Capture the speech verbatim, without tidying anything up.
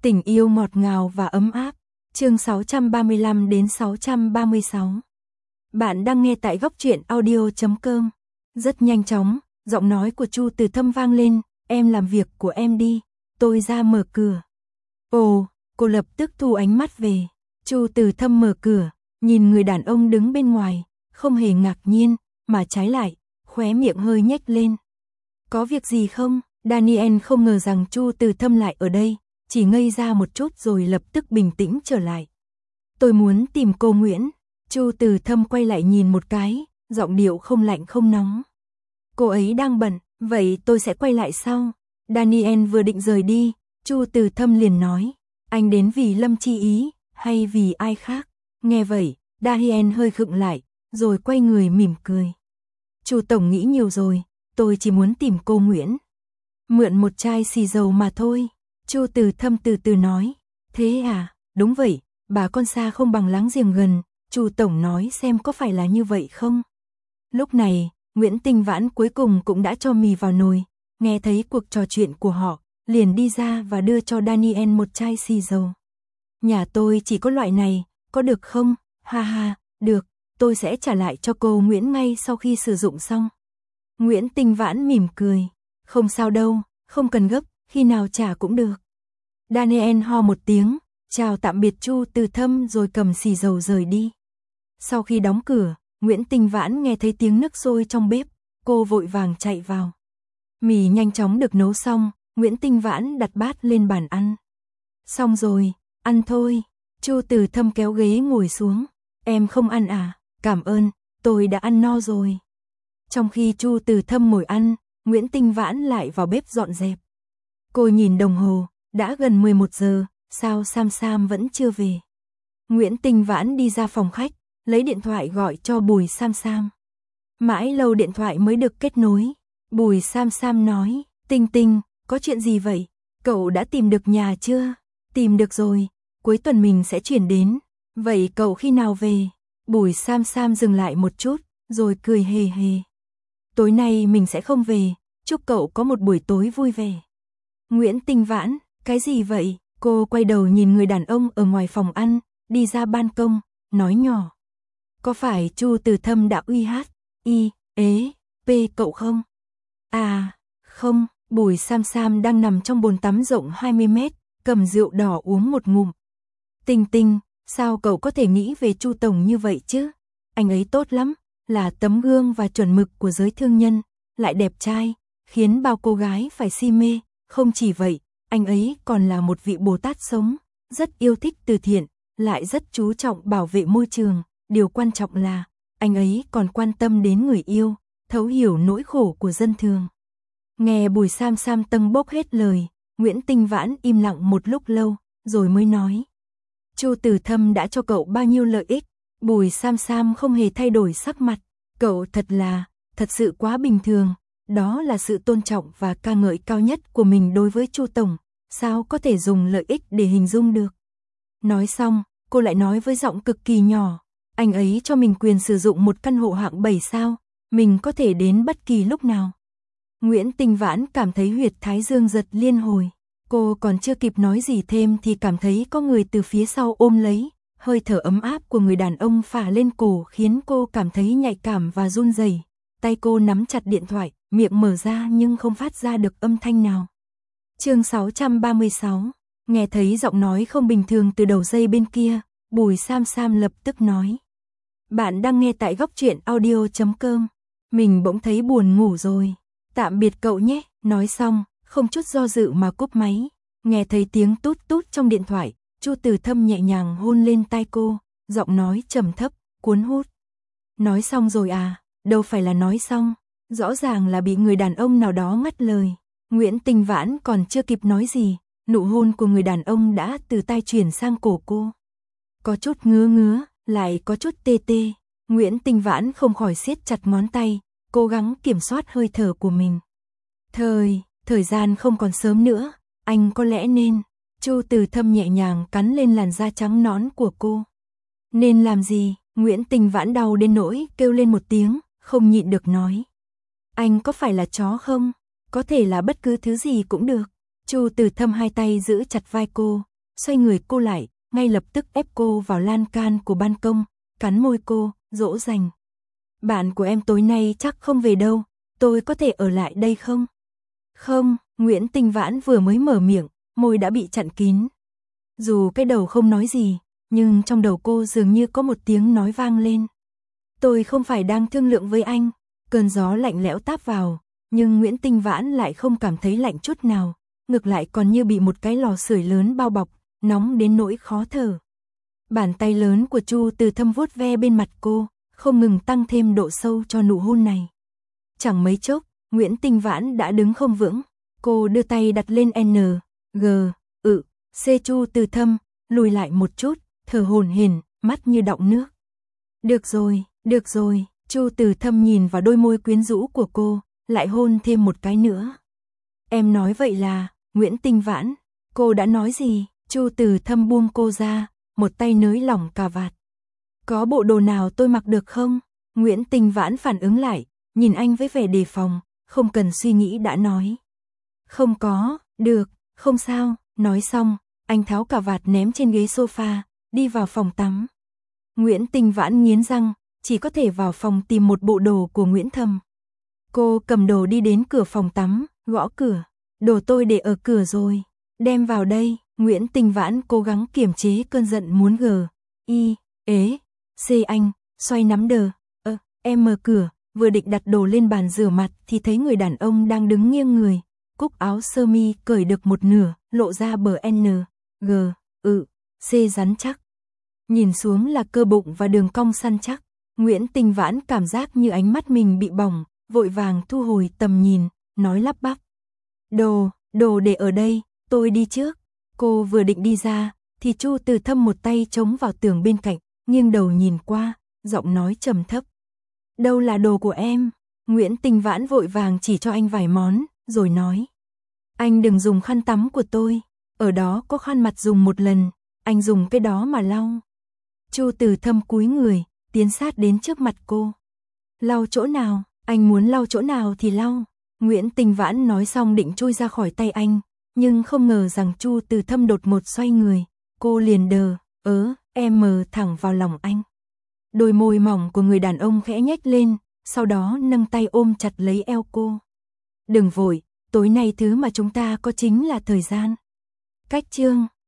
Tình yêu ngọt ngào và ấm áp. Chương sáu trăm ba mươi lăm đến sáu trăm ba mươi sáu. Bạn đang nghe tại góc truyện audio chấm com. Rất nhanh chóng, giọng nói của Chu Từ Thâm vang lên, "Em làm việc của em đi, tôi ra mở cửa." Ồ, cô lập tức thu ánh mắt về. Chu Từ Thâm mở cửa, nhìn người đàn ông đứng bên ngoài, không hề ngạc nhiên, mà trái lại, khóe miệng hơi nhếch lên. "Có việc gì không?" Daniel không ngờ rằng Chu Từ Thâm lại ở đây, chỉ ngây ra một chút rồi lập tức bình tĩnh trở lại. "Tôi muốn tìm cô Nguyễn." Chu Từ Thâm quay lại nhìn một cái, giọng điệu không lạnh không nóng. "Cô ấy đang bận, vậy tôi sẽ quay lại sau." Daniel vừa định rời đi, Chu Từ Thâm liền nói, "Anh đến vì Lâm Chi Ý, hay vì ai khác?" Nghe vậy, Daniel hơi khựng lại, rồi quay người mỉm cười. "Chu tổng nghĩ nhiều rồi, tôi chỉ muốn tìm cô Nguyễn. Mượn một chai xì dầu mà thôi." Chu Từ Thâm từ từ nói, "Thế à, đúng vậy, bà con xa không bằng láng giềng gần, Chu tổng nói xem có phải là như vậy không?" Lúc này, Nguyễn Tinh Vãn cuối cùng cũng đã cho mì vào nồi, nghe thấy cuộc trò chuyện của họ, liền đi ra và đưa cho Daniel một chai xì dầu. "Nhà tôi chỉ có loại này, có được không?" "Ha ha, được, tôi sẽ trả lại cho cô Nguyễn ngay sau khi sử dụng xong." Nguyễn Tinh Vãn mỉm cười, "Không sao đâu, không cần gấp, khi nào trả cũng được." Daniel ho một tiếng, chào tạm biệt Chu Từ Thâm rồi cầm xì dầu rời đi. Sau khi đóng cửa, Nguyễn Tinh Vãn nghe thấy tiếng nước sôi trong bếp, cô vội vàng chạy vào. Mì nhanh chóng được nấu xong, Nguyễn Tinh Vãn đặt bát lên bàn ăn. "Xong rồi, ăn thôi." Chu Từ Thâm kéo ghế ngồi xuống. "Em không ăn à? Cảm ơn, tôi đã ăn no rồi." Trong khi Chu Từ Thâm ngồi ăn, Nguyễn Tinh Vãn lại vào bếp dọn dẹp. Cô nhìn đồng hồ, đã gần mười một giờ, sao Sam Sam vẫn chưa về. Nguyễn Tinh Vãn đi ra phòng khách, lấy điện thoại gọi cho Bùi Sam Sam. Mãi lâu điện thoại mới được kết nối. Bùi Sam Sam nói, "Tinh Tinh, có chuyện gì vậy? Cậu đã tìm được nhà chưa?" "Tìm được rồi, cuối tuần mình sẽ chuyển đến. Vậy cậu khi nào về?" Bùi Sam Sam dừng lại một chút, rồi cười hề hề. "Tối nay mình sẽ không về, chúc cậu có một buổi tối vui vẻ." Nguyễn Tinh Vãn, "Cái gì vậy?" Cô quay đầu nhìn người đàn ông ở ngoài phòng ăn, đi ra ban công, nói nhỏ, "Có phải Chu Từ Thâm đã uy hát, y, ế, pê cậu không?" "À, không." Bùi Sam Sam đang nằm trong bồn tắm rộng hai mươi mét, cầm rượu đỏ uống một ngụm. "Tinh Tinh, sao cậu có thể nghĩ về Chu tổng như vậy chứ? Anh ấy tốt lắm, là tấm gương và chuẩn mực của giới thương nhân, lại đẹp trai, khiến bao cô gái phải si mê. Không chỉ vậy, anh ấy còn là một vị Bồ Tát sống, rất yêu thích từ thiện, lại rất chú trọng bảo vệ môi trường. Điều quan trọng là, anh ấy còn quan tâm đến người yêu, thấu hiểu nỗi khổ của dân thường." Nghe Bùi Sam Sam tâng bốc hết lời, Nguyễn Tinh Vãn im lặng một lúc lâu, rồi mới nói, "Chu Từ Thâm đã cho cậu bao nhiêu lợi ích?" Bùi Sam Sam không hề thay đổi sắc mặt, "Cậu thật là, thật sự quá bình thường. Đó là sự tôn trọng và ca ngợi cao nhất của mình đối với Chu tổng, sao có thể dùng lợi ích để hình dung được." Nói xong, cô lại nói với giọng cực kỳ nhỏ, "Anh ấy cho mình quyền sử dụng một căn hộ hạng bảy sao, mình có thể đến bất kỳ lúc nào." Nguyễn Tinh Vãn cảm thấy huyệt thái dương giật liên hồi. Cô còn chưa kịp nói gì thêm thì cảm thấy có người từ phía sau ôm lấy, hơi thở ấm áp của người đàn ông phả lên cổ khiến cô cảm thấy nhạy cảm và run rẩy. Tay cô nắm chặt điện thoại, miệng mở ra nhưng không phát ra được âm thanh nào. Chương sáu trăm ba mươi sáu. Nghe thấy giọng nói không bình thường từ đầu dây bên kia, Bùi Sam Sam lập tức nói, "Bạn đang nghe tại góc truyện audio chấm com. Mình bỗng thấy buồn ngủ rồi. Tạm biệt cậu nhé." Nói xong, không chút do dự mà cúp máy. Nghe thấy tiếng tút tút trong điện thoại, Chu Từ Thâm nhẹ nhàng hôn lên tai cô, giọng nói trầm thấp, cuốn hút. "Nói xong rồi à?" "Đâu phải là nói xong, rõ ràng là bị người đàn ông nào đó ngắt lời." Nguyễn Tinh Vãn còn chưa kịp nói gì, nụ hôn của người đàn ông đã từ tai chuyển sang cổ cô. Có chút ngứa ngứa, lại có chút tê tê. Nguyễn Tinh Vãn không khỏi siết chặt ngón tay, cố gắng kiểm soát hơi thở của mình. Thời, thời gian không còn sớm nữa, anh có lẽ nên. Chu Từ Thâm nhẹ nhàng cắn lên làn da trắng nõn của cô. "Nên làm gì?" Nguyễn Tinh Vãn đau đến nỗi kêu lên một tiếng, không nhịn được nói. "Anh có phải là chó không? Có thể là bất cứ thứ gì cũng được." Chu Từ Thâm hai tay giữ chặt vai cô, xoay người cô lại, ngay lập tức ép cô vào lan can của ban công, cắn môi cô, dỗ dành. Bạn của em tối nay chắc không về đâu, tôi có thể ở lại đây không? Không, Nguyễn Tinh Vãn vừa mới mở miệng, môi đã bị chặn kín. Dù cái đầu không nói gì, nhưng trong đầu cô dường như có một tiếng nói vang lên. Tôi không phải đang thương lượng với anh. Cơn gió lạnh lẽo táp vào, nhưng Nguyễn Tinh Vãn lại không cảm thấy lạnh chút nào, ngược lại còn như bị một cái lò sưởi lớn bao bọc, nóng đến nỗi khó thở. Bàn tay lớn của Chu Từ Thâm vuốt ve bên mặt cô, không ngừng tăng thêm độ sâu cho nụ hôn này. Chẳng mấy chốc, Nguyễn Tinh Vãn đã đứng không vững, cô đưa tay đặt lên N, G, ự, C. Chu Từ Thâm lùi lại một chút, thở hổn hển, mắt như đọng nước. Được rồi, được rồi. Chu Từ Thâm nhìn vào đôi môi quyến rũ của cô, lại hôn thêm một cái nữa. Em nói vậy là, Nguyễn Tinh Vãn, cô đã nói gì? Chu Từ Thâm buông cô ra, một tay nới lỏng cà vạt. Có bộ đồ nào tôi mặc được không? Nguyễn Tinh Vãn phản ứng lại, nhìn anh với vẻ đề phòng, không cần suy nghĩ đã nói. Không có, được, không sao, nói xong, anh tháo cà vạt ném trên ghế sofa, đi vào phòng tắm. Nguyễn Tinh Vãn nghiến răng, chỉ có thể vào phòng tìm một bộ đồ của Nguyễn Thâm. Cô cầm đồ đi đến cửa phòng tắm, gõ cửa. Đồ tôi để ở cửa rồi, đem vào đây. Nguyễn Tinh Vãn cố gắng kiềm chế cơn giận muốn gờ. Y, ế, C anh, xoay nắm đờ. Ơ, em mở cửa, vừa định đặt đồ lên bàn rửa mặt thì thấy người đàn ông đang đứng nghiêng người. Cúc áo sơ mi cởi được một nửa, lộ ra bờ N, G, ự, C rắn chắc. Nhìn xuống là cơ bụng và đường cong săn chắc. Nguyễn Tinh Vãn cảm giác như ánh mắt mình bị bỏng, vội vàng thu hồi tầm nhìn, nói lắp bắp. Đồ, đồ để ở đây, tôi đi trước. Cô vừa định đi ra, thì Chu Từ Thâm một tay chống vào tường bên cạnh, nghiêng đầu nhìn qua, giọng nói trầm thấp. Đâu là đồ của em? Nguyễn Tinh Vãn vội vàng chỉ cho anh vài món, rồi nói. Anh đừng dùng khăn tắm của tôi, ở đó có khăn mặt dùng một lần, anh dùng cái đó mà lau. Chu Từ Thâm cúi người, tiến sát đến trước mặt cô. Lau chỗ nào, anh muốn lau chỗ nào thì lau. Nguyễn Tinh Vãn nói xong định chui ra khỏi tay anh, nhưng không ngờ rằng Chu Từ Thâm đột ngột xoay người, cô liền đờ, ớ, em mờ thẳng vào lòng anh. Đôi môi mỏng của người đàn ông khẽ nhếch lên, sau đó nâng tay ôm chặt lấy eo cô. Đừng vội, tối nay thứ mà chúng ta có chính là thời gian. Cách chương